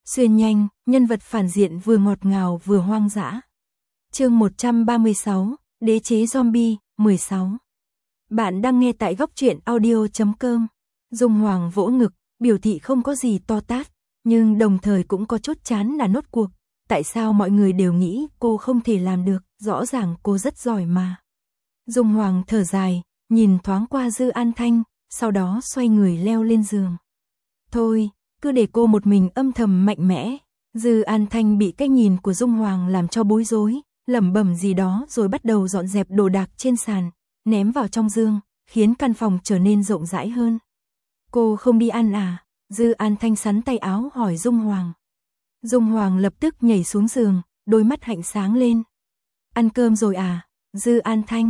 Xuyên nhanh, nhân vật phản diện vừa ngọt ngào vừa hoang dã. Chương 136, Đế chế zombie, 16. Bạn đang nghe tại góc truyện audio.com. Dung Hoàng vỗ ngực, biểu thị không có gì to tát, nhưng đồng thời cũng có chút chán là nốt cuộc. Tại sao mọi người đều nghĩ cô không thể làm được, rõ ràng cô rất giỏi mà. Dung Hoàng thở dài, nhìn thoáng qua Dư An Thanh, sau đó xoay người leo lên giường. Thôi, cứ để cô một mình âm thầm mạnh mẽ. Dư An Thanh bị cái nhìn của Dung Hoàng làm cho bối rối, lẩm bẩm gì đó rồi bắt đầu dọn dẹp đồ đạc trên sàn, ném vào trong giường, khiến căn phòng trở nên rộng rãi hơn. Cô không đi ăn à? Dư An Thanh sắn tay áo hỏi Dung Hoàng. Dung Hoàng lập tức nhảy xuống giường, đôi mắt hạnh sáng lên. Ăn cơm rồi à? Dư An Thanh,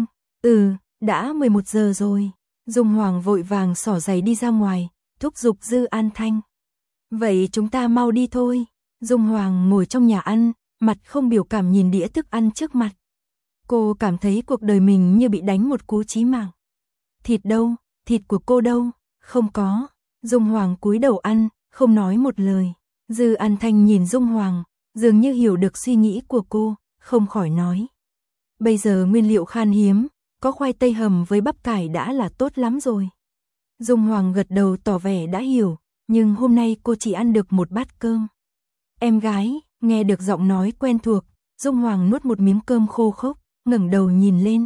đã 11 giờ rồi. Dung Hoàng vội vàng xỏ giày đi ra ngoài, thúc giục Dư An Thanh. Vậy chúng ta mau đi thôi. Dung Hoàng ngồi trong nhà ăn, mặt không biểu cảm nhìn đĩa thức ăn trước mặt. Cô cảm thấy cuộc đời mình như bị đánh một cú chí mạng. Thịt đâu? Thịt của cô đâu? Không có. Dung Hoàng cúi đầu ăn, không nói một lời. Dư An Thanh nhìn Dung Hoàng, dường như hiểu được suy nghĩ của cô, không khỏi nói. Bây giờ nguyên liệu khan hiếm, có khoai tây hầm với bắp cải đã là tốt lắm rồi. Dung Hoàng gật đầu tỏ vẻ đã hiểu, nhưng hôm nay cô chỉ ăn được một bát cơm. Em gái, nghe được giọng nói quen thuộc, Dung Hoàng nuốt một miếng cơm khô khốc, ngẩng đầu nhìn lên.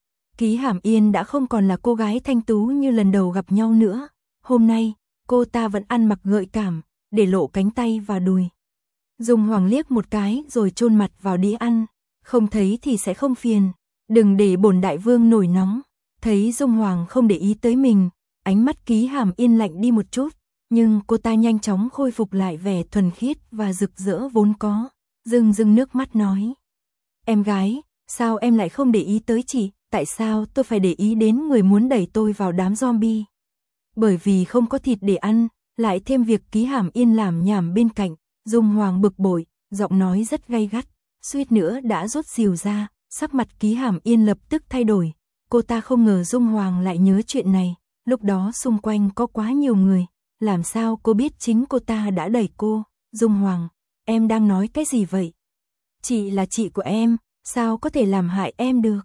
Ký Hàm Yên đã không còn là cô gái thanh tú như lần đầu gặp nhau nữa. Hôm nay, cô ta vẫn ăn mặc gợi cảm, để lộ cánh tay và đùi. Dung Hoàng liếc một cái rồi chôn mặt vào đĩa ăn. Không thấy thì sẽ không phiền, đừng để bổn đại vương nổi nóng. Thấy Dung Hoàng không để ý tới mình, ánh mắt Ký Hàm Yên lạnh đi một chút, nhưng cô ta nhanh chóng khôi phục lại vẻ thuần khiết và rực rỡ vốn có, rưng rưng nước mắt nói. Em gái, sao em lại không để ý tới chị, tại sao tôi phải để ý đến người muốn đẩy tôi vào đám zombie? Bởi vì không có thịt để ăn, lại thêm việc Ký Hàm Yên làm nhảm bên cạnh, Dung Hoàng bực bội, giọng nói rất gay gắt, suýt nữa đã rốt rìu ra, sắc mặt Ký Hàm Yên lập tức thay đổi. Cô ta không ngờ Dung Hoàng lại nhớ chuyện này, lúc đó xung quanh có quá nhiều người, làm sao cô biết chính cô ta đã đẩy cô? Dung Hoàng, em đang nói cái gì vậy? Chị là chị của em, sao có thể làm hại em được?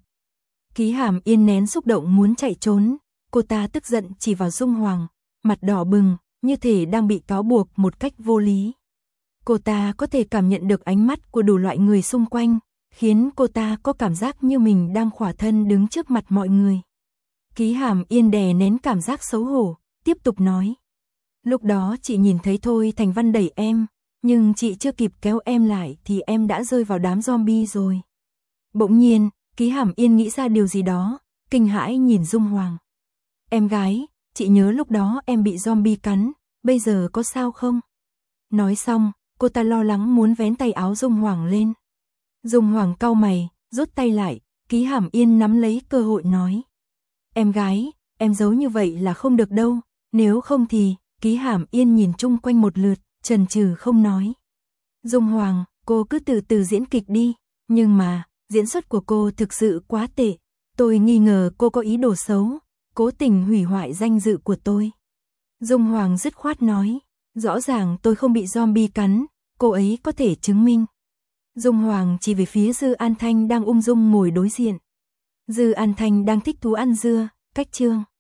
Ký Hàm Yên nén xúc động muốn chạy trốn, cô ta tức giận chỉ vào Dung Hoàng, mặt đỏ bừng, như thể đang bị cáo buộc một cách vô lý. Cô ta có thể cảm nhận được ánh mắt của đủ loại người xung quanh, khiến cô ta có cảm giác như mình đang khỏa thân đứng trước mặt mọi người. Ký Hàm Yên đè nén cảm giác xấu hổ, tiếp tục nói. Lúc đó chị nhìn thấy Thôi Thành Văn đẩy em, nhưng chị chưa kịp kéo em lại thì em đã rơi vào đám zombie rồi. Bỗng nhiên, Ký Hàm Yên nghĩ ra điều gì đó, kinh hãi nhìn Dung Hoàng. Em gái, chị nhớ lúc đó em bị zombie cắn, bây giờ có sao không? Nói xong, cô ta lo lắng muốn vén tay áo Dung Hoàng lên. Dung Hoàng cau mày, rút tay lại, Ký Hàm Yên nắm lấy cơ hội nói. Em gái, em giấu như vậy là không được đâu, nếu không thì, Ký Hàm Yên nhìn chung quanh một lượt, chần chừ không nói. Dung Hoàng, cô cứ từ từ diễn kịch đi, nhưng mà, diễn xuất của cô thực sự quá tệ, tôi nghi ngờ cô có ý đồ xấu, cố tình hủy hoại danh dự của tôi. Dung Hoàng dứt khoát nói, rõ ràng tôi không bị zombie cắn, cô ấy có thể chứng minh. Dung Hoàng chỉ về phía Dư An Thanh đang ung dung ngồi đối diện. Dư An Thanh đang thích thú ăn dưa, cách chương.